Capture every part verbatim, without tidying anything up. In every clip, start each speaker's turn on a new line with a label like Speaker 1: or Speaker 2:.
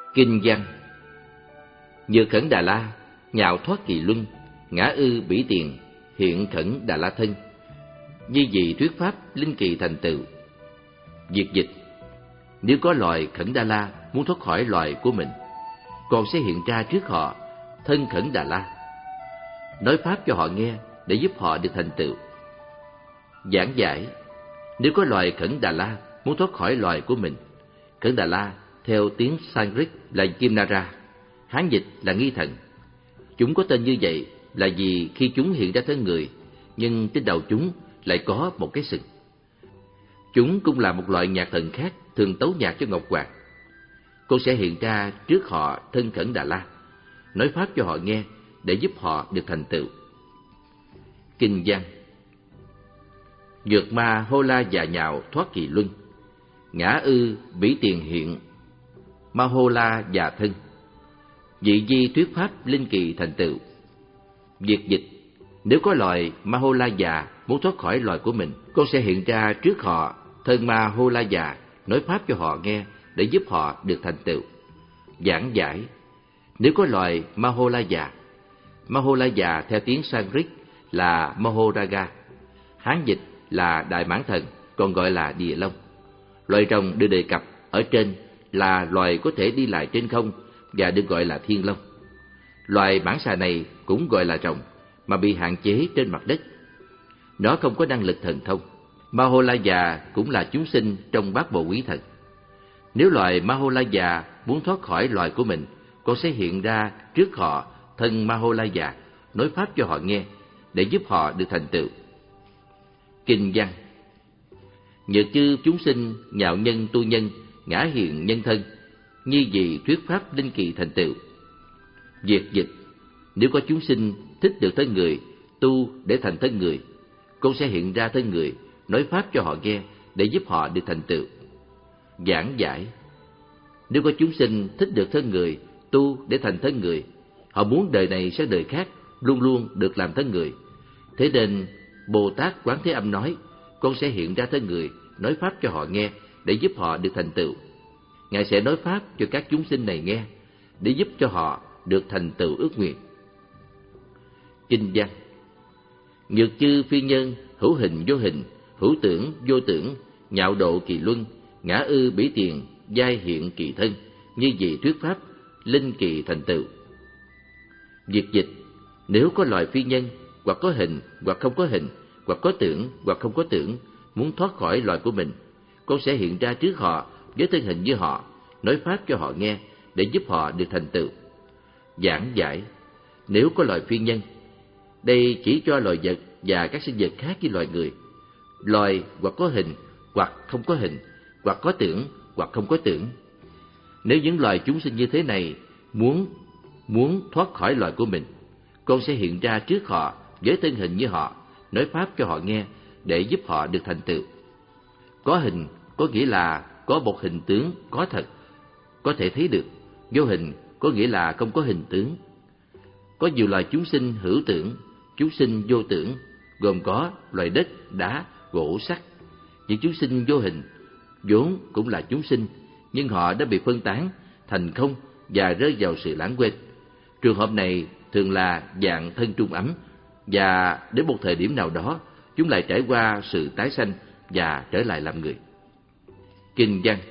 Speaker 1: Kinh văn. Nhược Khẩn Đà La, nhạo thoát kỳ luân, ngã ư bỉ tiền, hiện Khẩn Đà La thân. Di dị thuyết pháp, linh kỳ thành tựu. Việt dịch: nếu có loài Khẩn Đà La muốn thoát khỏi loài của mình, con sẽ hiện ra trước họ, thân Khẩn Đà La, nói pháp cho họ nghe để giúp họ được thành tựu. Giảng giải: nếu có loài Khẩn Đà La muốn thoát khỏi loài của mình, Khẩn Đà La theo tiếng Sanskrit là Kimnara, Hán dịch là nghi thần. Chúng có tên như vậy là vì khi chúng hiện ra thân người, nhưng trên đầu chúng lại có một cái sừng. Chúng cũng là một loại nhạc thần khác thường tấu nhạc cho Ngọc Hoàng. Con sẽ hiện ra trước họ thân Khẩn Đà La, nói pháp cho họ nghe để giúp họ được thành tựu. Kinh văn. Nhược ma hô la già nhạo thoát kỳ luân, ngã ư bỉ tiền hiện, ma hô la già thân. Dị di thuyết pháp, linh kỳ thành tựu. Việt dịch: nếu có loài ma hô la già muốn thoát khỏi loài của mình, con sẽ hiện ra trước họ thân ma hô la già, nói pháp cho họ nghe để giúp họ được thành tựu. Giảng giải: nếu có loài ma hô la già, ma hô la già theo tiếng Sanskrit là Mahoraga, Hán dịch là Đại Mãn Thần, còn gọi là Địa Long. Loài rồng được đề cập ở trên là loài có thể đi lại trên không và được gọi là Thiên Long. Loài mãng xà này cũng gọi là rồng, mà bị hạn chế trên mặt đất. Nó không có năng lực thần thông. Maholaya cũng là chúng sinh trong bát bộ quý thần. Nếu loài Maholaya muốn thoát khỏi loài của mình, con sẽ hiện ra trước họ thân Maholaya, nói pháp cho họ nghe để giúp họ được thành tựu. Kinh văn. Nhược chư chúng sinh nhạo nhân tu nhân, ngã hiện nhân thân, nhi dị thuyết pháp, linh kỳ thành tựu. Việt dịch: nếu có chúng sinh thích được thân người, tu để thành thân người, con sẽ hiện ra thân người, nói pháp cho họ nghe để giúp họ được thành tựu. Giảng giải: nếu có chúng sinh thích được thân người, tu để thành thân người, họ muốn đời này sang đời khác luôn luôn được làm thân người. Thế nên Bồ Tát Quán Thế Âm nói, con sẽ hiện ra thân người, nói pháp cho họ nghe để giúp họ được thành tựu. Ngài sẽ nói pháp cho các chúng sinh này nghe để giúp cho họ được thành tựu ước nguyện. Kinh văn. Nhược chư phi nhân hữu hình vô hình, hữu tưởng vô tưởng, nhạo độ kỳ luân, ngã ư bỉ tiền, giai hiện kỳ thân, như dị thuyết pháp, linh kỳ thành tựu. Việt dịch: nếu có loài phi nhân, hoặc có hình hoặc không có hình, hoặc có tưởng hoặc không có tưởng, muốn thoát khỏi loài của mình, con sẽ hiện ra trước họ với thân hình như họ, nói pháp cho họ nghe để giúp họ được thành tựu. Giảng giải: nếu có loài phi nhân, đây chỉ cho loài vật và các sinh vật khác với loài người. Loài hoặc có hình hoặc không có hình, hoặc có tưởng hoặc không có tưởng. Nếu những loài chúng sinh như thế này muốn muốn thoát khỏi loài của mình, con sẽ hiện ra trước họ với thân hình như họ, nói pháp cho họ nghe để giúp họ được thành tựu. Có hình có nghĩa là có một hình tướng có thật, có thể thấy được. Vô hình có nghĩa là không có hình tướng. Có nhiều loài chúng sinh hữu tưởng, chúng sinh vô tưởng, gồm có loài đất, đá, gỗ, sắt. Những chúng sinh vô hình vốn cũng là chúng sinh, nhưng họ đã bị phân tán thành không và rơi vào sự lãng quên. Trường hợp này thường là dạng thân trung ấm, và đến một thời điểm nào đó chúng lại trải qua sự tái sanh và trở lại làm người. Kinh văn.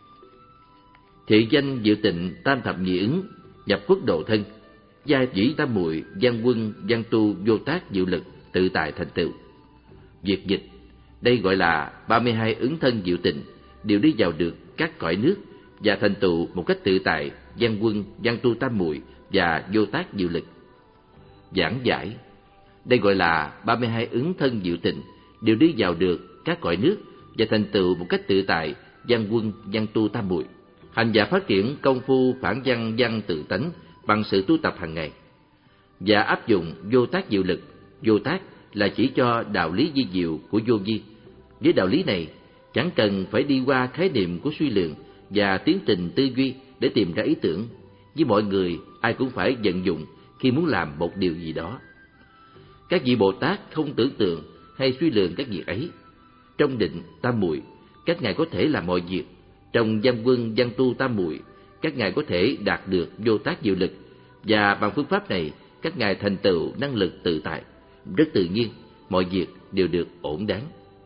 Speaker 1: Thị danh diệu tịnh tam thập nhị ứng, nhập quốc độ thân, gia dĩ tam muội, văn quân văn tu vô tác diệu lực, tự tại thành tựu. Việt dịch: đây gọi là ba mươi hai ứng thân diệu tịnh, đều đi vào được các cõi nước và thành tựu một cách tự tại, văn quân văn tu tam muội và vô tác diệu lực. Giảng giải: đây gọi là ba mươi hai ứng thân diệu tịnh, đều đi vào được các cõi nước và thành tựu một cách tự tại, văn quân văn tu tam muội. Hành giả phát triển công phu phản văn văn tự tánh bằng sự tu tập hàng ngày và áp dụng vô tác diệu lực. Vô tác là chỉ cho đạo lý vi diệu của vô vi. Với đạo lý này, chẳng cần phải đi qua khái niệm của suy lượng và tiến trình tư duy để tìm ra ý tưởng. Với mọi người, ai cũng phải vận dụng khi muốn làm một điều gì đó. Các vị Bồ Tát không tưởng tượng hay suy lượng các việc ấy. Trong định tam muội, các ngài có thể làm mọi việc. Trong văn quân văn tu tam muội, các ngài có thể đạt được vô tác diệu lực, và bằng phương pháp này, các ngài thành tựu năng lực tự tại. Rất tự nhiên, mọi việc đều được ổn đáng.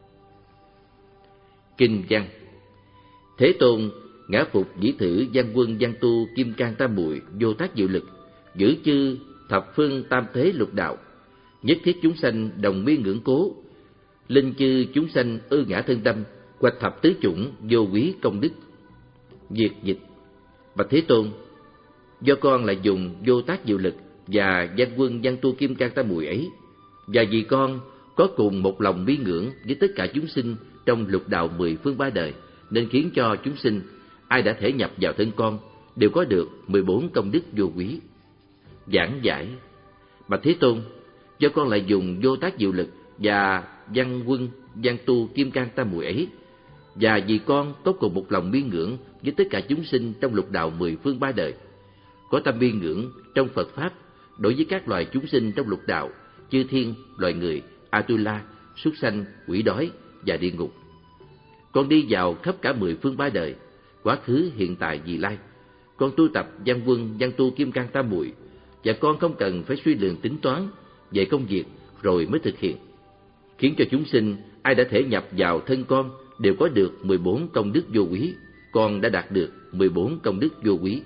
Speaker 1: Kinh văn: Thế Tôn ngã phục dĩ thử văn quân văn tu kim cang tam muội vô tác diệu lực, giữ chư thập phương tam thế lục đạo, nhất thiết chúng sanh đồng mi ngưỡng cố, linh chư chúng sanh ư ngã thân tâm, quạch thập tứ chủng vô quý công đức. Việt dịch: Bạch Thế Tôn, do con lại dùng vô tác diệu lực và văn quân văn tu kim cang tam muội ấy, và vì con có cùng một lòng bi ngưỡng với tất cả chúng sinh trong lục đạo mười phương ba đời, nên khiến cho chúng sinh ai đã thể nhập vào thân con đều có được mười bốn công đức vô quý. Giảng giải: Bạch Thế Tôn, do con lại dùng vô tác diệu lực và văn quân văn tu kim cang tam muội ấy, và vì con có cùng một lòng bi ngưỡng với tất cả chúng sinh trong lục đạo mười phương ba đời, có tâm bi ngưỡng trong Phật pháp đối với các loài chúng sinh trong lục đạo, chư thiên, loài người, Atula, súc sanh, quỷ đói và địa ngục. Con đi vào khắp cả mười phương ba đời, quá khứ, hiện tại, vị lai. Con tu tập văn quân văn tu kim cang tam muội, và con không cần phải suy lượng tính toán về công việc rồi mới thực hiện, khiến cho chúng sinh ai đã thể nhập vào thân con đều có được mười bốn công đức vô quý. Con đã đạt được mười bốn công đức vô quý.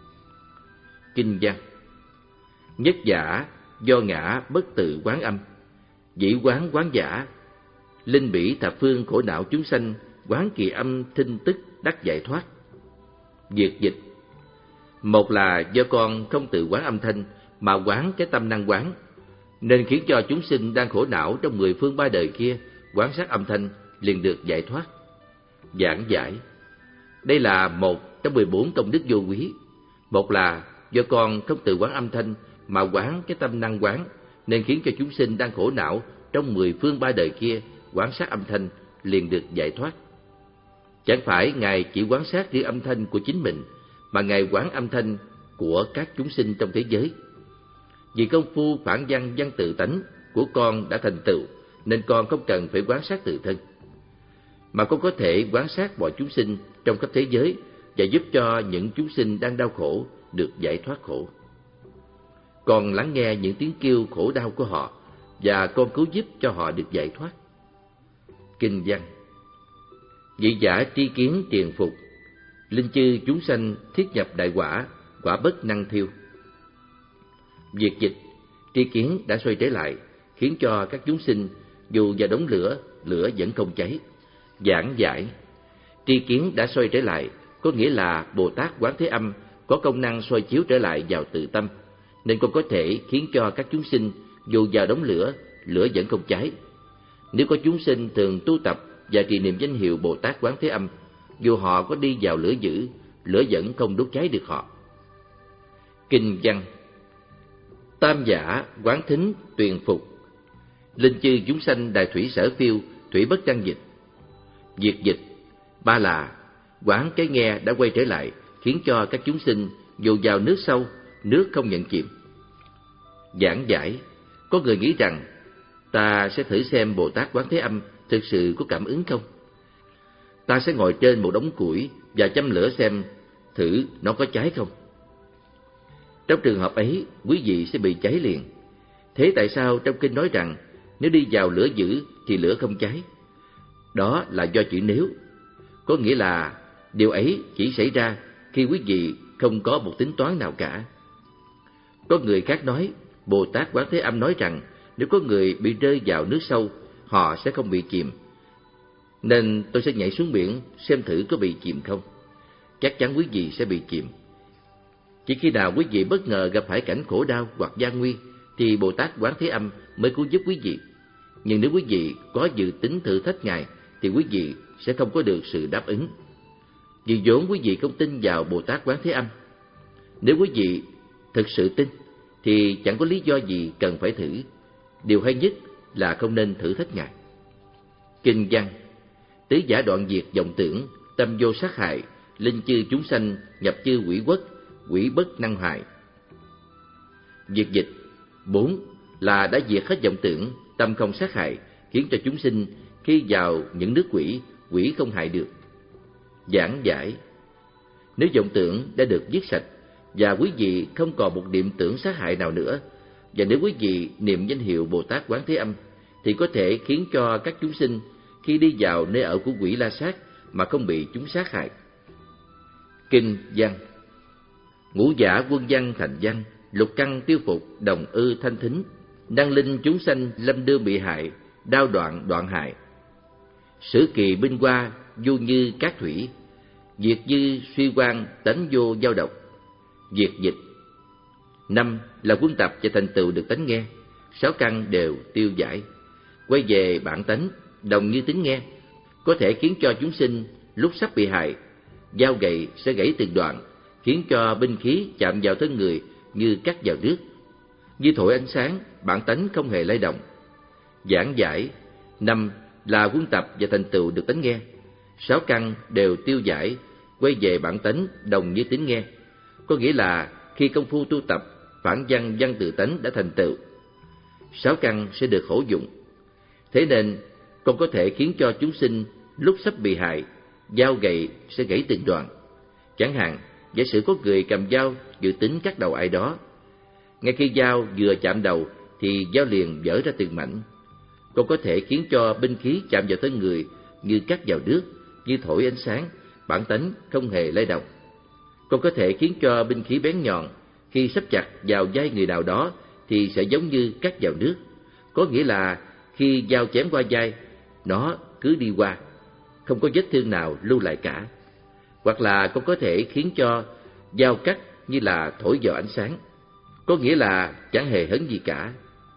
Speaker 1: Kinh văn: Nhất giả do ngã bất tự quán âm, dĩ quán quán giả, linh bỉ thập phương khổ não chúng sanh, quán kỳ âm thinh tức đắc giải thoát. Việt dịch: Một là do con không tự quán âm thanh mà quán cái tâm năng quán, nên khiến cho chúng sinh đang khổ não trong mười phương ba đời kia quán sát âm thanh liền được giải thoát. Giảng giải: Đây là một trong mười bốn công đức vô quý. Một là do con không tự quán âm thanh mà quán cái tâm năng quán, nên khiến cho chúng sinh đang khổ não trong mười phương ba đời kia quán sát âm thanh liền được giải thoát. Chẳng phải Ngài chỉ quán sát riêng âm thanh của chính mình, mà Ngài quán âm thanh của các chúng sinh trong thế giới. Vì công phu phản văn văn tự tánh của con đã thành tựu, nên con không cần phải quán sát tự thân, mà con có thể quán sát mọi chúng sinh trong khắp thế giới và giúp cho những chúng sinh đang đau khổ được giải thoát khổ. Con lắng nghe những tiếng kêu khổ đau của họ, và con cứu giúp cho họ được giải thoát. Kinh văn: Vị giả tri kiến triền phục, linh chư chúng sanh thiết nhập đại quả, quả bất năng thiêu. Việt dịch: Tri kiến đã xoay trở lại, khiến cho các chúng sinh dù vào đống lửa, lửa vẫn không cháy. Giảng giải: Tri kiến đã xoay trở lại có nghĩa là Bồ Tát Quán Thế Âm có công năng soi chiếu trở lại vào tự tâm, nên con có thể khiến cho các chúng sinh dù vào đống lửa, lửa vẫn không cháy. Nếu có chúng sinh thường tu tập và trì niệm danh hiệu Bồ Tát Quán Thế Âm, dù họ có đi vào lửa dữ, lửa vẫn không đốt cháy được họ. Kinh văn: Tam giả quán thính tuyền phục, linh chư chúng sanh đại thủy sở phiêu, thủy bất đăng dịch. Việt dịch: Ba là quán cái nghe đã quay trở lại, khiến cho các chúng sinh dù vào nước sâu, nước không nhận chìm. Giảng giải: Có người nghĩ rằng ta sẽ thử xem Bồ Tát Quán Thế Âm thực sự có cảm ứng không. Ta sẽ ngồi trên một đống củi và châm lửa xem thử nó có cháy không. Trong trường hợp ấy, quý vị sẽ bị cháy liền. Thế tại sao trong kinh nói rằng nếu đi vào lửa dữ thì lửa không cháy? Đó là do chữ nếu. Có nghĩa là điều ấy chỉ xảy ra khi quý vị không có một tính toán nào cả. Có người khác nói, Bồ Tát Quán Thế Âm nói rằng nếu có người bị rơi vào nước sâu, họ sẽ không bị chìm. Nên tôi sẽ nhảy xuống biển xem thử có bị chìm không. Chắc chắn quý vị sẽ bị chìm. Chỉ khi nào quý vị bất ngờ gặp phải cảnh khổ đau hoặc gian nguy thì Bồ Tát Quán Thế Âm mới cứu giúp quý vị. Nhưng nếu quý vị có dự tính thử thách Ngài thì quý vị sẽ không có được sự đáp ứng. Vì vốn quý vị không tin vào Bồ Tát Quán Thế Âm. Nếu quý vị thực sự tin thì chẳng có lý do gì cần phải thử. Điều hay nhất là không nên thử thách Ngài. Kinh văn: Tứ giả đoạn diệt vọng tưởng, tâm vô sát hại, linh chư chúng sanh nhập chư quỷ quốc, quỷ bất năng hại. Việt dịch: Bốn là đã diệt hết vọng tưởng, tâm không sát hại, khiến cho chúng sinh khi vào những nước quỷ, quỷ không hại được. Giảng giải: Nếu vọng tưởng đã được giết sạch và quý vị không còn một niệm tưởng sát hại nào nữa, và nếu quý vị niệm danh hiệu Bồ Tát Quán Thế Âm, thì có thể khiến cho các chúng sinh khi đi vào nơi ở của quỷ La Sát mà không bị chúng sát hại. Kinh văn: Ngũ giả quân văn thành văn, lục căn tiêu phục, đồng ư thanh thính, năng linh chúng sanh lâm đương bị hại, đao đoạn đoạn hại. Sử kỳ binh qua, du như cát thủy, diệt dư suy quan, tánh vô giao độc. Diệt dịch. Năm là quân tập và thành tựu được tánh nghe, sáu căn đều tiêu giải, quay về bản tánh, đồng như tính nghe, có thể khiến cho chúng sinh lúc sắp bị hại, dao gậy sẽ gãy từng đoạn, khiến cho binh khí chạm vào thân người như cắt vào nước. Như thổi ánh sáng, bản tánh không hề lay động. Giảng giải. Năm là quân tập và thành tựu được tánh nghe, sáu căn đều tiêu giải, quay về bản tánh, đồng như tính nghe, có nghĩa là khi công phu tu tập phản văn văn tự tánh đã thành tựu, sáu căn sẽ được hữu dụng. Thế nên còn có thể khiến cho chúng sinh lúc sắp bị hại, dao gậy sẽ gãy từng đoạn. Chẳng hạn, giả sử có người cầm dao dự tính cắt đầu ai đó, ngay khi dao vừa chạm đầu thì dao liền vỡ ra từng mảnh. Còn có thể khiến cho binh khí chạm vào thân người như cắt vào nước, như thổi ánh sáng, bản tánh không hề lay động. Còn có thể khiến cho binh khí bén nhọn khi sắp chặt vào vai người nào đó thì sẽ giống như cắt vào nước, có nghĩa là khi dao chém qua vai, nó cứ đi qua, không có vết thương nào lưu lại cả. Hoặc là còn có thể khiến cho dao cắt như là thổi vào ánh sáng, có nghĩa là chẳng hề hấn gì cả.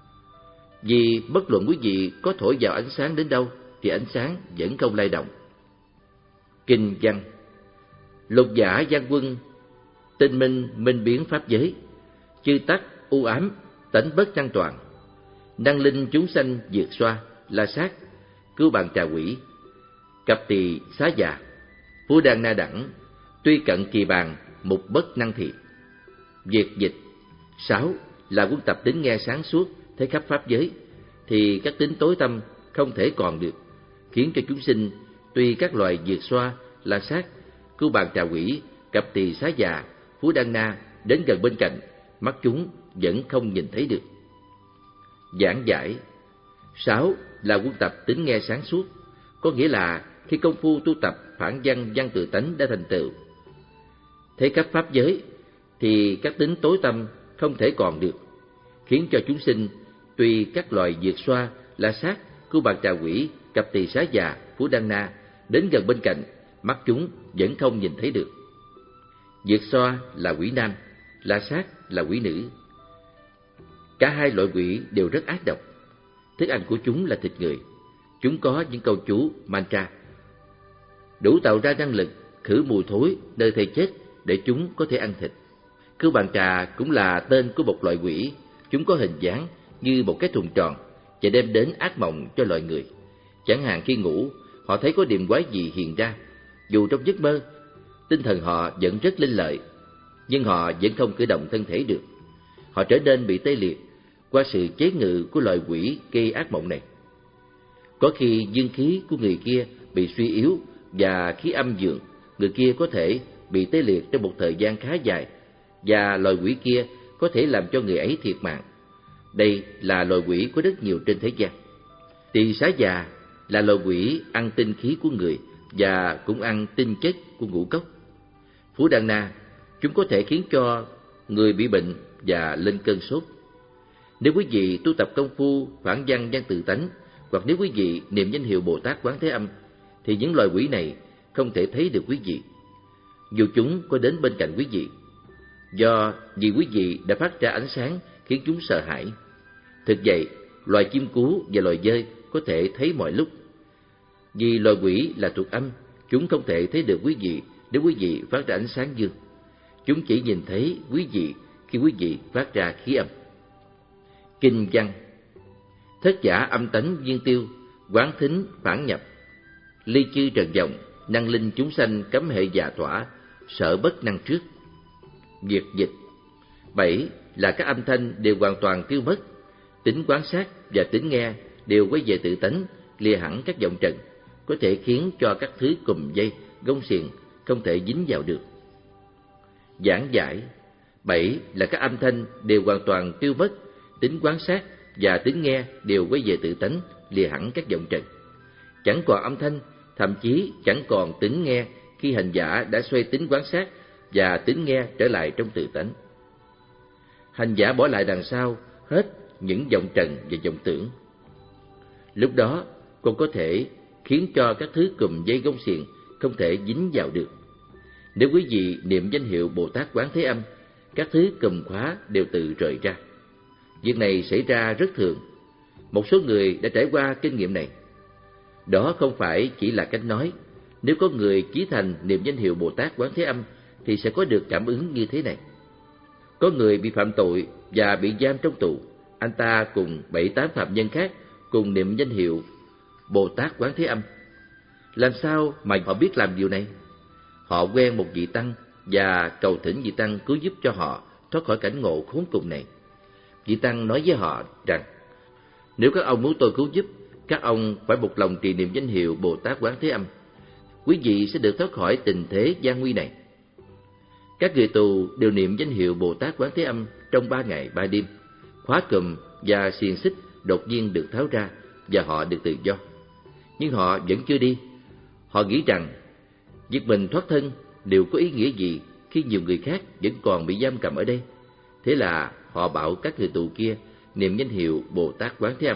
Speaker 1: Vì bất luận quý vị có thổi vào ánh sáng đến đâu thì ánh sáng vẫn không lay động. Kinh văn: Lục giả văn quân, tinh minh minh biến pháp giới, chư tắc u ám, tánh bất năng toàn, năng linh chúng sanh diệt xoa, La Sát, cứu bàn trà quỷ, cập tỳ xá già, phú đan na đẳng, tuy cận kỳ bàn, mục bất năng thị. Diệt dịch. Sáu là quân tập tính nghe sáng suốt, thấy khắp pháp giới, thì các tính tối tâm không thể còn được, khiến cho chúng sinh tuy các loài diệt xoa, La Sát, cứu bàn trà quỷ, cập tỳ xá già, phú đan na đến gần bên cạnh, mắt chúng vẫn không nhìn thấy được. Giảng giải. Sáu là quân tập tính nghe sáng suốt, có nghĩa là khi công phu tu tập phản văn văn tự tánh đã thành tựu, thấy khắp pháp giới, thì các tính tối tâm không thể còn được, khiến cho chúng sinh tuy các loài diệt xoa, La Sát, cứu bàn trà quỷ, cập tỳ xá già, phú đan na đến gần bên cạnh, mắt chúng vẫn không nhìn thấy được. Diệt xoa là quỷ nam, La Sát là quỷ nữ. Cả hai loại quỷ đều rất ác độc. Thức ăn của chúng là thịt người. Chúng có những câu chú mantra đủ tạo ra năng lực khử mùi thối nơi thây chết để chúng có thể ăn thịt. Cứu bàn trà cũng là tên của một loại quỷ. Chúng có hình dáng như một cái thùng tròn và đem đến ác mộng cho loài người. Chẳng hạn khi ngủ, họ thấy có điềm quái gì hiện ra. Dù trong giấc mơ, tinh thần họ vẫn rất linh lợi, nhưng họ vẫn không cử động thân thể được. Họ trở nên bị tê liệt qua sự chế ngự của loài quỷ gây ác mộng này. Có khi dương khí của người kia bị suy yếu và khí âm dường, người kia có thể bị tê liệt trong một thời gian khá dài, và loài quỷ kia có thể làm cho người ấy thiệt mạng. Đây là loài quỷ có rất nhiều trên thế gian. Tỳ xá già là loài quỷ ăn tinh khí của người và cũng ăn tinh chất của ngũ cốc. Phú đan na, chúng có thể khiến cho người bị bệnh và lên cơn sốt. Nếu quý vị tu tập công phu phản văn văn tự tánh, hoặc nếu quý vị niệm danh hiệu Bồ Tát Quán Thế Âm, thì những loài quỷ này không thể thấy được quý vị, dù chúng có đến bên cạnh quý vị, do vì quý vị đã phát ra ánh sáng khiến chúng sợ hãi. Thực vậy, loài chim cú và loài dơi có thể thấy mọi lúc. Vì loài quỷ là thuộc âm, chúng không thể thấy được quý vị nếu quý vị phát ra ánh sáng dương. Chúng chỉ nhìn thấy quý vị khi quý vị phát ra khí âm. Kinh văn: Thất giả âm tánh viên tiêu, quán thính phản nhập, ly chư trần vọng, năng linh chúng sanh cấm hệ già tỏa, sợ bất năng trước. Diệt dịch. Bảy là các âm thanh đều hoàn toàn tiêu mất, tính quan sát và tính nghe đều quay về tự tánh, lìa hẳn các vọng trần, có thể khiến cho các thứ cùm dây, gông xiềng không thể dính vào được. Giảng giải. Bảy là các âm thanh đều hoàn toàn tiêu mất, tính quan sát và tính nghe đều quay về tự tánh, lìa hẳn các vọng trần. Chẳng còn âm thanh, thậm chí chẳng còn tính nghe khi hành giả đã xoay tính quan sát và tính nghe trở lại trong tự tánh. Hành giả bỏ lại đằng sau hết những vọng trần và vọng tưởng. Lúc đó con có thể khiến cho các thứ cùm dây gông xiềng không thể dính vào được. Nếu quý vị niệm danh hiệu Bồ Tát Quán Thế Âm, các thứ cùm khóa đều tự rời ra. Việc này xảy ra rất thường. Một số người đã trải qua kinh nghiệm này. Đó không phải chỉ là cách nói. Nếu có người chí thành niệm danh hiệu Bồ Tát Quán Thế Âm thì sẽ có được cảm ứng như thế này. Có người bị phạm tội và bị giam trong tù, anh ta cùng bảy tám phạm nhân khác cùng niệm danh hiệu Bồ Tát Quán Thế Âm. Làm sao mà họ biết làm điều này? Họ quen một vị tăng và cầu thỉnh vị tăng cứu giúp cho họ thoát khỏi cảnh ngộ khốn cùng này. Vị tăng nói với họ rằng, nếu các ông muốn tôi cứu giúp, các ông phải một lòng trì niệm danh hiệu Bồ Tát Quán Thế Âm. Quý vị sẽ được thoát khỏi tình thế gian nguy này. Các người tù đều niệm danh hiệu Bồ Tát Quán Thế Âm trong ba ngày ba đêm. Khóa cùm và xiềng xích đột nhiên được tháo ra và họ được tự do. Nhưng họ vẫn chưa đi. Họ nghĩ rằng việc mình thoát thân liệu có ý nghĩa gì khi nhiều người khác vẫn còn bị giam cầm ở đây. Thế là họ bảo các người tù kia niệm danh hiệu Bồ Tát Quán Thế Âm.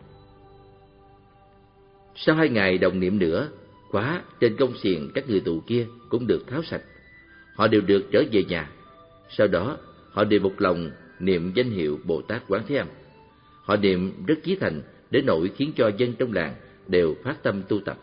Speaker 1: Sau hai ngày đồng niệm nữa, khóa trên gông xiềng các người tù kia cũng được tháo sạch. Họ đều được trở về nhà. Sau đó họ đều một lòng niệm danh hiệu Bồ Tát Quán Thế Âm. Họ niệm rất chí thành đến nỗi khiến cho dân trong làng đều phát tâm tu tập.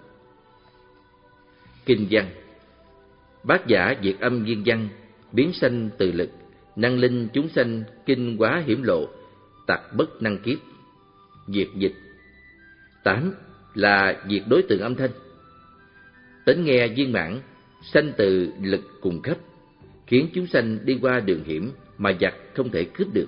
Speaker 1: Kinh văn. Bát giả diệt âm viên văn, biến sanh từ lực, năng linh chúng sanh, kinh quá hiểm lộ, tặc bất năng kiếp. Diệt dịch. Tám là diệt đối tượng âm thanh. Tánh nghe viên mãn, sanh từ lực cùng khắp, khiến chúng sanh đi qua đường hiểm mà giặc không thể cướp được.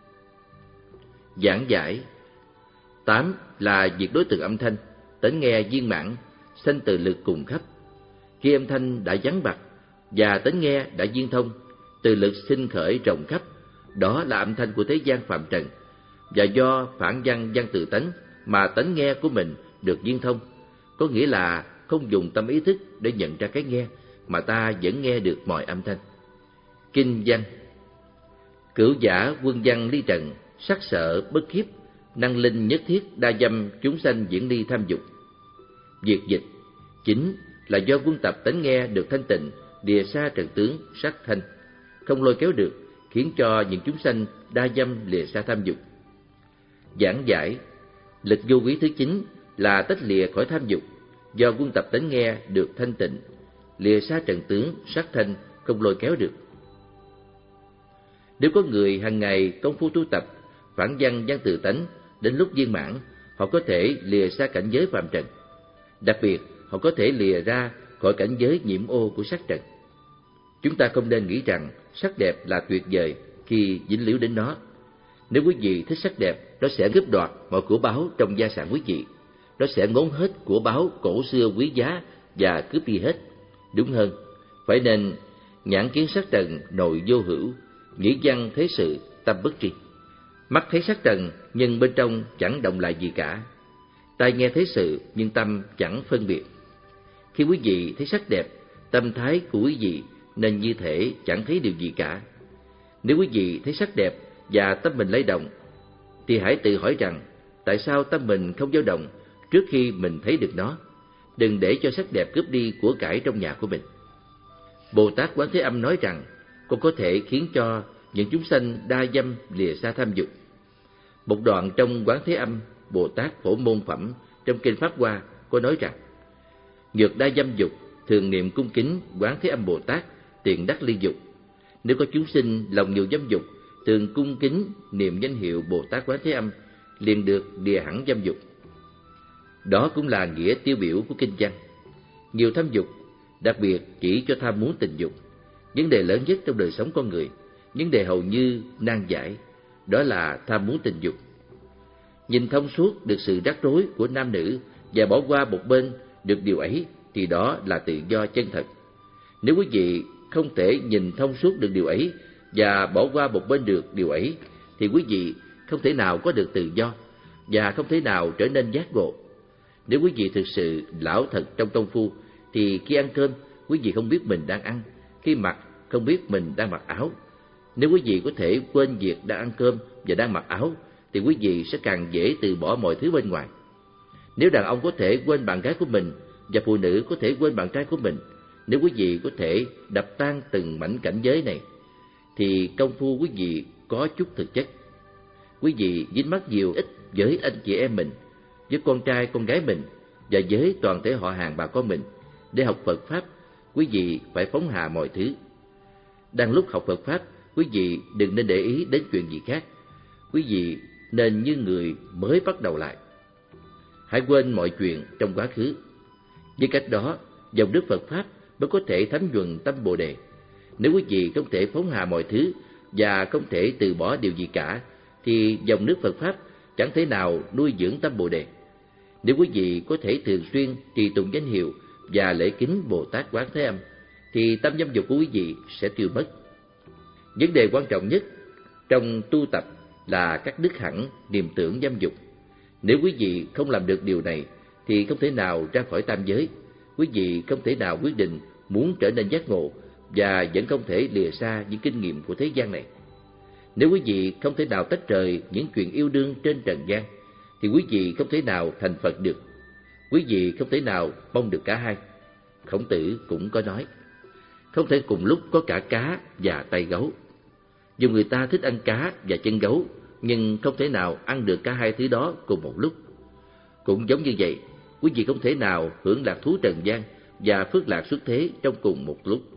Speaker 1: Giảng giải. Tám là diệt đối tượng âm thanh, tánh nghe viên mãn, sanh từ lực cùng khắp. Khi âm thanh đã vắng bặt và tánh nghe đã viên thông, từ lực sinh khởi rộng khắp, đó là âm thanh của thế gian phạm trần, và do phản văn văn tự tánh mà tánh nghe của mình được viên thông, có nghĩa là không dùng tâm ý thức để nhận ra cái nghe, mà ta vẫn nghe được mọi âm thanh. Kinh văn. Cửu giả quân văn ly trần, sắc sợ bất khiếp, năng linh nhất thiết đa dâm chúng sanh diễn ly tham dục. Việc dịch. Chính là do quân tập tánh nghe được thanh tịnh, lìa xa trần tướng sắc thanh, không lôi kéo được, khiến cho những chúng sanh đa dâm lìa xa tham dục. Giảng giải. Lực vô quý thứ chín là tách lìa khỏi tham dục, do quân tập tánh nghe được thanh tịnh, lìa xa trần tướng sắc thanh, không lôi kéo được. Nếu có người hàng ngày công phu tu tập phản văn văn tự tánh, đến lúc viên mãn, họ có thể lìa xa cảnh giới phàm trần. Đặc biệt, họ có thể lìa ra khỏi cảnh giới nhiễm ô của sắc trần. Chúng ta không nên nghĩ rằng sắc đẹp là tuyệt vời khi dính líu đến nó. Nếu quý vị thích sắc đẹp, nó sẽ cướp đoạt mọi của báu trong gia sản quý vị. Nó sẽ ngốn hết của báu cổ xưa quý giá và cướp đi hết. Đúng hơn, phải nên nhãn kiến sắc trần nội vô hữu, nghĩ văn thế sự tâm bất tri. Mắt thấy sắc trần nhưng bên trong chẳng động lại gì cả. Tai nghe thấy sự nhưng tâm chẳng phân biệt. Khi quý vị thấy sắc đẹp, tâm thái của quý vị nên như thể chẳng thấy điều gì cả. Nếu quý vị thấy sắc đẹp và tâm mình lay động, thì hãy tự hỏi rằng tại sao tâm mình không dao động trước khi mình thấy được nó. Đừng để cho sắc đẹp cướp đi của cải trong nhà của mình. Bồ Tát Quán Thế Âm nói rằng con có thể khiến cho những chúng sanh đa dâm lìa xa tham dục. Một đoạn trong Quán Thế Âm Bồ Tát Phổ Môn Phẩm trong kinh Pháp Hoa có nói rằng: nhược đa dâm dục, thường niệm cung kính Quán Thế Âm Bồ Tát, tiền đắc ly dục. Nếu có chúng sinh lòng nhiều dâm dục, thường cung kính niệm danh hiệu Bồ Tát Quán Thế Âm, liền được lìa hẳn dâm dục. Đó cũng là nghĩa tiêu biểu của kinh văn. Nhiều tham dục, đặc biệt chỉ cho tham muốn tình dục, vấn đề lớn nhất trong đời sống con người, vấn đề hầu như nan giải, đó là tham muốn tình dục. Nhìn thông suốt được sự rắc rối của nam nữ và bỏ qua một bên được điều ấy, thì đó là tự do chân thật. Nếu quý vị không thể nhìn thông suốt được điều ấy và bỏ qua một bên được điều ấy, thì quý vị không thể nào có được tự do và không thể nào trở nên giác ngộ. Nếu quý vị thực sự lão thật trong công phu, thì khi ăn cơm, quý vị không biết mình đang ăn, khi mặc không biết mình đang mặc áo. Nếu quý vị có thể quên việc đang ăn cơm và đang mặc áo, thì quý vị sẽ càng dễ từ bỏ mọi thứ bên ngoài. Nếu đàn ông có thể quên bạn gái của mình và phụ nữ có thể quên bạn trai của mình, nếu quý vị có thể đập tan từng mảnh cảnh giới này, thì công phu quý vị có chút thực chất. Quý vị dính mắc nhiều ít với anh chị em mình, với con trai con gái mình và với toàn thể họ hàng bà con mình. Để học Phật Pháp, quý vị phải phóng hạ mọi thứ. Đang lúc học Phật Pháp, quý vị đừng nên để ý đến chuyện gì khác. Quý vị nên như người mới bắt đầu lại. Hãy quên mọi chuyện trong quá khứ. Với cách đó, dòng nước Phật Pháp mới có thể thấm nhuần tâm Bồ Đề. Nếu quý vị không thể phóng hạ mọi thứ và không thể từ bỏ điều gì cả, thì dòng nước Phật Pháp chẳng thể nào nuôi dưỡng tâm Bồ Đề. Nếu quý vị có thể thường xuyên trì tụng danh hiệu và lễ kính Bồ Tát Quán Thế Âm, thì tâm dâm dục của quý vị sẽ tiêu mất. Vấn đề quan trọng nhất trong tu tập là cắt đứt hẳn niềm tưởng dâm dục. Nếu quý vị không làm được điều này, thì không thể nào ra khỏi tam giới. Quý vị không thể nào quyết định muốn trở nên giác ngộ và vẫn không thể lìa xa những kinh nghiệm của thế gian này. Nếu quý vị không thể nào tách rời những chuyện yêu đương trên trần gian, thì quý vị không thể nào thành Phật được. Quý vị không thể nào mong được cả hai. Khổng Tử cũng có nói, không thể cùng lúc có cả cá và tay gấu. Dù người ta thích ăn cá và chân gấu, nhưng không thể nào ăn được cả hai thứ đó cùng một lúc. Cũng giống như vậy, quý vị không thể nào hưởng lạc thú trần gian và phước lạc xuất thế trong cùng một lúc.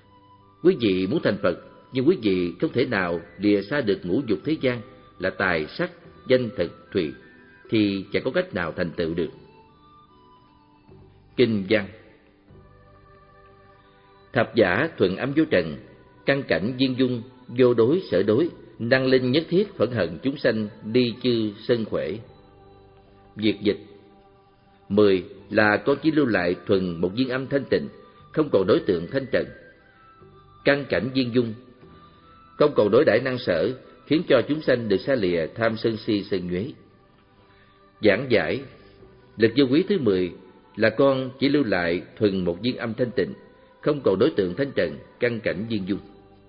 Speaker 1: Quý vị muốn thành Phật, nhưng quý vị không thể nào lìa xa được ngũ dục thế gian là tài, sắc, danh, thực, thùy, thì chẳng có cách nào thành tựu được. Kinh văn: Thập giả thuận âm vô trần, căn cảnh viên dung, vô đối sở đối, năng linh nhất thiết phẫn hận chúng sanh, đi chư sân khỏe. Việt dịch: Mười là con chỉ lưu lại thuần một viên âm thanh tịnh, không còn đối tượng thanh trần. Căn cảnh viên dung, không còn đối đãi năng sở, khiến cho chúng sanh được xa lìa tham sân si sân nhuế. Giảng giải: Lực vô quý thứ mười là con chỉ lưu lại thuần một viên âm thanh tịnh, không còn đối tượng thanh trần, căn cảnh viên dung.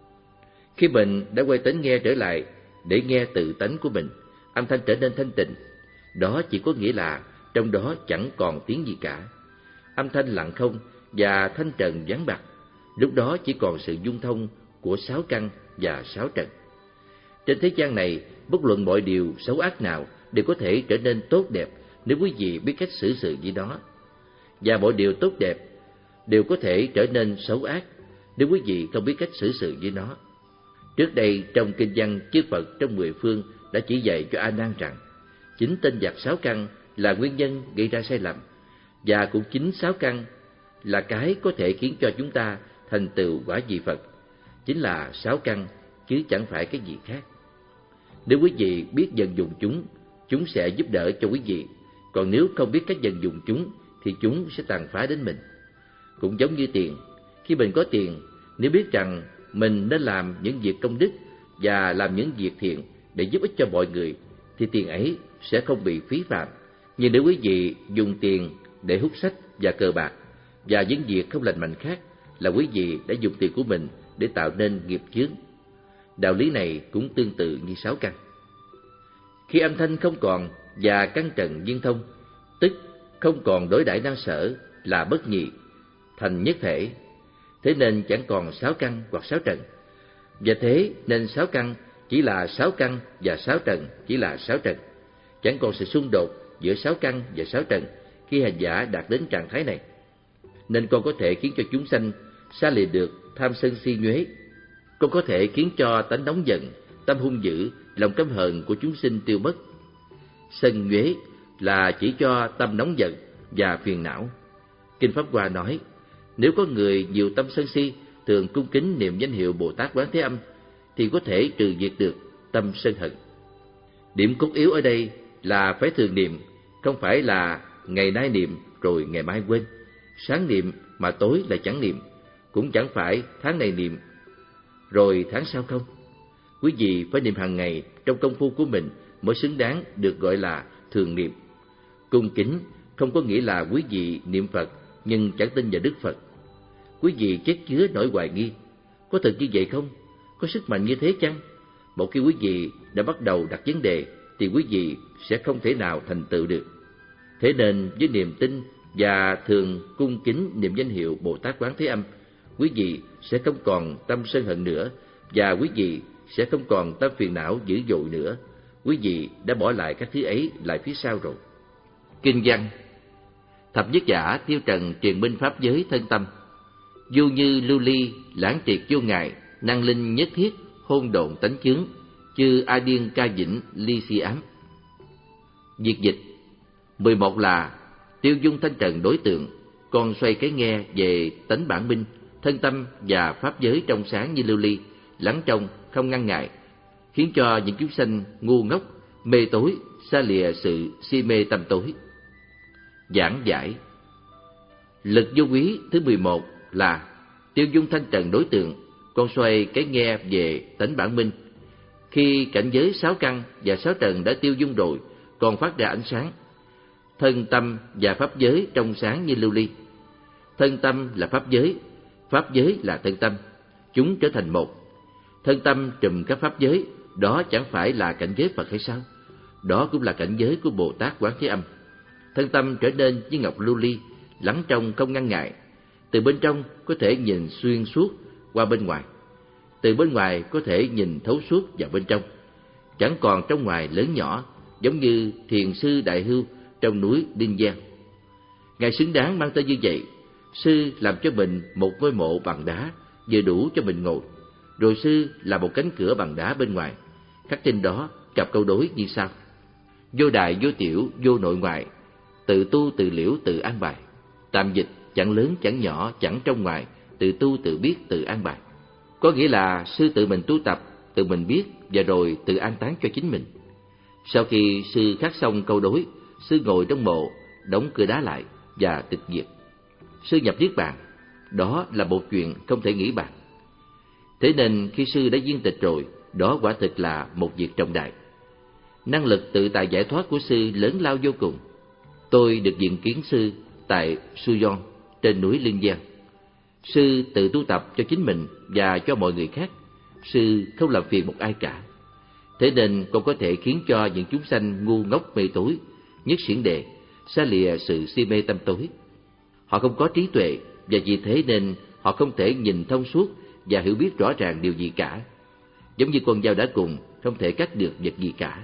Speaker 1: Khi mình đã quay tính nghe trở lại để nghe tự tánh của mình, âm thanh trở nên thanh tịnh. Đó chỉ có nghĩa là trong đó chẳng còn tiếng gì cả. Âm thanh lặng không và thanh trần vắng bặt. Lúc đó chỉ còn sự dung thông của sáu căn và sáu trần. Trên thế gian này, bất luận mọi điều xấu ác nào đều có thể trở nên tốt đẹp nếu quý vị biết cách xử sự với nó. Và mọi điều tốt đẹp đều có thể trở nên xấu ác nếu quý vị không biết cách xử sự với nó. Trước đây trong kinh văn, chư Phật trong mười phương đã chỉ dạy cho A Nan rằng chính tinh giặc sáu căn là nguyên nhân gây ra sai lầm, và cũng chính sáu căn là cái có thể khiến cho chúng ta thành tựu quả vị Phật. Chính là sáu căn chứ chẳng phải cái gì khác. Nếu quý vị biết vận dụng chúng, chúng sẽ giúp đỡ cho quý vị. Còn nếu không biết cách vận dụng chúng, thì chúng sẽ tàn phá đến mình. Cũng giống như tiền, khi mình có tiền, nếu biết rằng mình nên làm những việc công đức và làm những việc thiện để giúp ích cho mọi người, thì tiền ấy sẽ không bị phí phạm. Nhưng nếu quý vị dùng tiền để hút sách và cờ bạc và những việc không lành mạnh khác, là quý vị đã dùng tiền của mình để tạo nên nghiệp chướng. Đạo lý này cũng tương tự như sáu căn. Khi âm thanh không còn và căn trần viên thông, tức không còn đối đãi năng sở, là bất nhị, thành nhất thể. Thế nên chẳng còn sáu căn hoặc sáu trần. Và thế nên sáu căn chỉ là sáu căn và sáu trần chỉ là sáu trần. Chẳng còn sự xung đột giữa sáu căn và sáu trần khi hành giả đạt đến trạng thái này. Nên con có thể khiến cho chúng sanh xa lìa được tham sân si nhuế. Con có thể khiến cho tánh nóng giận, tâm hung dữ, lòng căm hờn của chúng sinh tiêu mất. Sân nhuế là chỉ cho tâm nóng giận và phiền não. Kinh Pháp Hoa nói, nếu có người nhiều tâm sân si, thường cung kính niệm danh hiệu Bồ Tát Quán Thế Âm, thì có thể trừ diệt được tâm sân hận. Điểm cốt yếu ở đây là phải thường niệm, không phải là ngày nay niệm rồi ngày mai quên, sáng niệm mà tối lại chẳng niệm, cũng chẳng phải tháng này niệm, rồi tháng sau không. Quý vị phải niệm hàng ngày trong công phu của mình mới xứng đáng được gọi là thường niệm. Cung kính không có nghĩa là quý vị niệm Phật nhưng chẳng tin vào Đức Phật. Quý vị chất chứa nỗi hoài nghi, có thật như vậy không? Có sức mạnh như thế chăng? Một khi quý vị đã bắt đầu đặt vấn đề thì quý vị sẽ không thể nào thành tựu được. Thế nên với niềm tin và thường cung kính niệm danh hiệu Bồ Tát Quán Thế Âm, quý vị sẽ không còn tâm sân hận nữa, và quý vị sẽ không còn tâm phiền não dữ dội nữa. Quý vị đã bỏ lại các thứ ấy lại phía sau rồi. Kinh văn: Thập nhất giả tiêu trần truyền minh pháp giới thân tâm, du như lưu ly lãng triệt vô ngại, năng linh nhất thiết hôn độn tánh chướng, chư a điên ca vĩnh ly si ám. Việt dịch: mười một là tiêu dung thanh trần đối tượng, con xoay cái nghe về tánh bản minh, thân tâm và pháp giới trong sáng như lưu ly, lắng trong không ngăn ngại, khiến cho những chúng sanh ngu ngốc, mê tối, xa lìa sự si mê tâm tối. Giảng giải: lực vô quý thứ mười một là tiêu dung thanh trần đối tượng, con xoay cái nghe về tánh bản minh. Khi cảnh giới sáu căn và sáu trần đã tiêu dung rồi, còn phát ra ánh sáng. Thân tâm và pháp giới trong sáng như lưu ly. Thân tâm là pháp giới, pháp giới là thân tâm, chúng trở thành một. Thân tâm trùm các pháp giới, đó chẳng phải là cảnh giới Phật hay sao? Đó cũng là cảnh giới của Bồ Tát Quán Thế Âm. Thân tâm trở nên như ngọc lưu ly, lắng trong không ngăn ngại. Từ bên trong có thể nhìn xuyên suốt qua bên ngoài, từ bên ngoài có thể nhìn thấu suốt vào bên trong. Chẳng còn trong ngoài lớn nhỏ, giống như thiền sư Đại Hưu trong núi Đinh Giang. Ngài xứng đáng mang tên như vậy. Sư làm cho mình một ngôi mộ bằng đá, vừa đủ cho mình ngồi. Rồi sư là một cánh cửa bằng đá bên ngoài, khắc trên đó cặp câu đối như sau: vô đại vô tiểu vô nội ngoại, tự tu tự liễu tự an bài. Tạm dịch: chẳng lớn chẳng nhỏ chẳng trong ngoài, tự tu tự biết tự an bài. Có nghĩa là sư tự mình tu tập, tự mình biết và rồi tự an táng cho chính mình. Sau khi sư khắc xong câu đối, sư ngồi trong mộ, đóng cửa đá lại và tịch diệt. Sư nhập niết bàn. Đó là một chuyện không thể nghĩ bàn. Thế nên khi sư đã viên tịch rồi, đó quả thực là một việc trọng đại. Năng lực tự tại giải thoát của sư lớn lao vô cùng. Tôi được diện kiến sư tại Suyon trên núi Liên Giang. Sư tự tu tập cho chính mình và cho mọi người khác. Sư không làm phiền một ai cả. Thế nên còn có thể khiến cho những chúng sanh ngu ngốc mê tối, nhất xiển đề, xa lìa sự si mê tâm tối. Họ không có trí tuệ, và vì thế nên họ không thể nhìn thông suốt và hiểu biết rõ ràng điều gì cả. Giống như con dao đã cùng, không thể cắt được vật gì cả.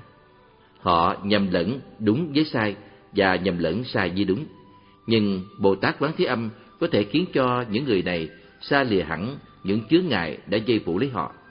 Speaker 1: Họ nhầm lẫn đúng với sai và nhầm lẫn sai với đúng. Nhưng Bồ Tát Quán Thế Âm có thể khiến cho những người này xa lìa hẳn những chướng ngại đã dây phủ lấy họ.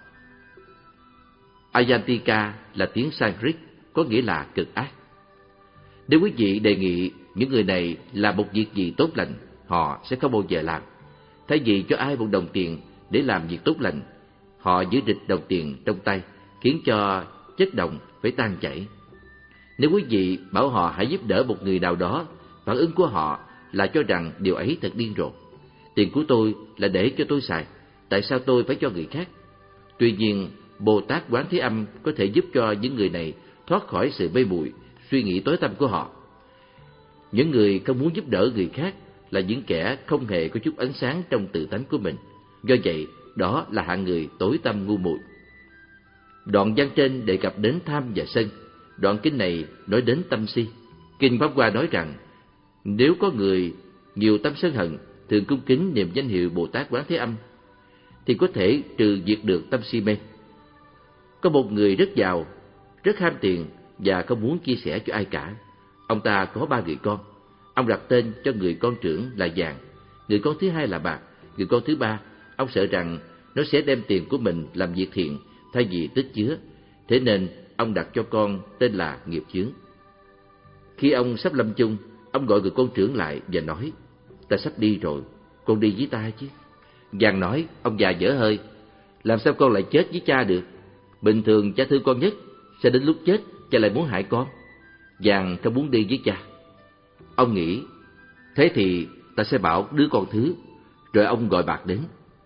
Speaker 1: Ayantika là tiếng Sanskrit, có nghĩa là cực ác. Nếu quý vị đề nghị những người này làm một việc gì tốt lành, họ sẽ không bao giờ làm. Thay vì cho ai một đồng tiền để làm việc tốt lành, họ giữ địch đồng tiền trong tay, khiến cho chất đồng phải tan chảy. Nếu quý vị bảo họ hãy giúp đỡ một người nào đó, phản ứng của họ là cho rằng điều ấy thật điên rồ. Tiền của tôi là để cho tôi xài, tại sao tôi phải cho người khác? Tuy nhiên, Bồ Tát Quán Thế Âm có thể giúp cho những người này thoát khỏi sự mê muội, suy nghĩ tối tăm của họ. Những người không muốn giúp đỡ người khác là những kẻ không hề có chút ánh sáng trong tự tánh của mình. Do vậy, đó là hạng người tối tăm ngu muội. Đoạn văn trên đề cập đến tham và sân. Đoạn kinh này nói đến tâm si. Kinh Pháp Hoa nói rằng, nếu có người nhiều tâm sân hận, thường cung kính niệm danh hiệu Bồ Tát Quán Thế Âm, thì có thể trừ diệt được tâm si mê. Có một người rất giàu, rất ham tiền và không muốn chia sẻ cho ai cả. Ông ta có ba người con. Ông đặt tên cho người con trưởng là vàng, người con thứ hai là bạc, người con thứ ba ông sợ rằng nó sẽ đem tiền của mình làm việc thiện thay vì tích chứa. Thế nên ông đặt cho con tên là nghiệp chướng. Khi ông sắp lâm chung, ông gọi người con trưởng lại và nói: ta sắp đi rồi, con đi với ta chứ. Vàng nói: ông già dở hơi, làm sao con lại chết với cha được? Bình thường cha thương con nhất, sẽ đến lúc chết cha lại muốn hại con. Vàng không muốn đi với cha. Ông nghĩ, thế thì ta sẽ bảo đứa con thứ. Rồi ông gọi bạc đến.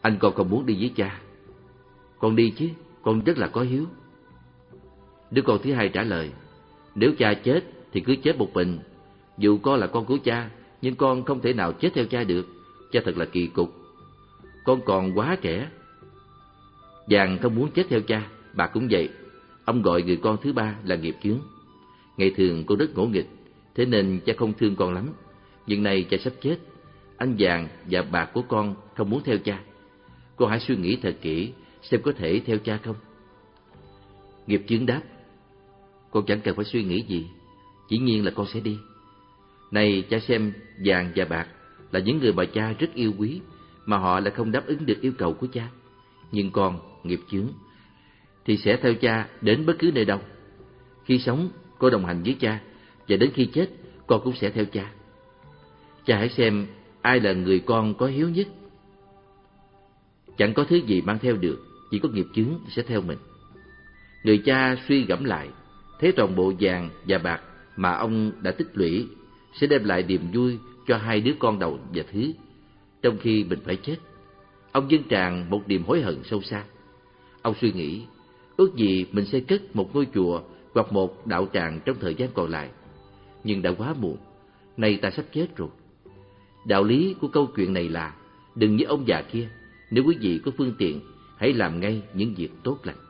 Speaker 1: Anh con không muốn đi với cha. Con đi chứ, con rất là có hiếu. Đứa con thứ hai trả lời, nếu cha chết thì cứ chết một mình. Dù con là con của cha, nhưng con không thể nào chết theo cha được. Cha thật là kỳ cục. Con còn quá trẻ. Vàng không muốn chết theo cha, bà cũng vậy. Ông gọi người con thứ ba là nghiệp chướng. Ngày thường con rất ngỗ nghịch, thế nên cha không thương con lắm. Nhưng nay cha sắp chết, anh Vàng và bà của con không muốn theo cha. Con hãy suy nghĩ thật kỹ xem có thể theo cha không. Nghiệp chướng đáp, con chẳng cần phải suy nghĩ gì, dĩ nhiên là con sẽ đi. Này cha xem, vàng và bạc là những người mà cha rất yêu quý, mà họ lại không đáp ứng được yêu cầu của cha. Nhưng con, nghiệp chướng, thì sẽ theo cha đến bất cứ nơi đâu. Khi sống, con đồng hành với cha, và đến khi chết, con cũng sẽ theo cha. Cha hãy xem ai là người con có hiếu nhất. Chẳng có thứ gì mang theo được, chỉ có nghiệp chướng sẽ theo mình. Người cha suy gẫm lại, thấy toàn bộ vàng và bạc mà ông đã tích lũy sẽ đem lại niềm vui cho hai đứa con đầu và thứ, trong khi mình phải chết. Ông dâng tràn một niềm hối hận sâu xa. Ông suy nghĩ, ước gì mình xây cất một ngôi chùa hoặc một đạo tràng trong thời gian còn lại. Nhưng đã quá muộn, nay ta sắp chết rồi. Đạo lý của câu chuyện này là, đừng như ông già kia, nếu quý vị có phương tiện, hãy làm ngay những việc tốt lành.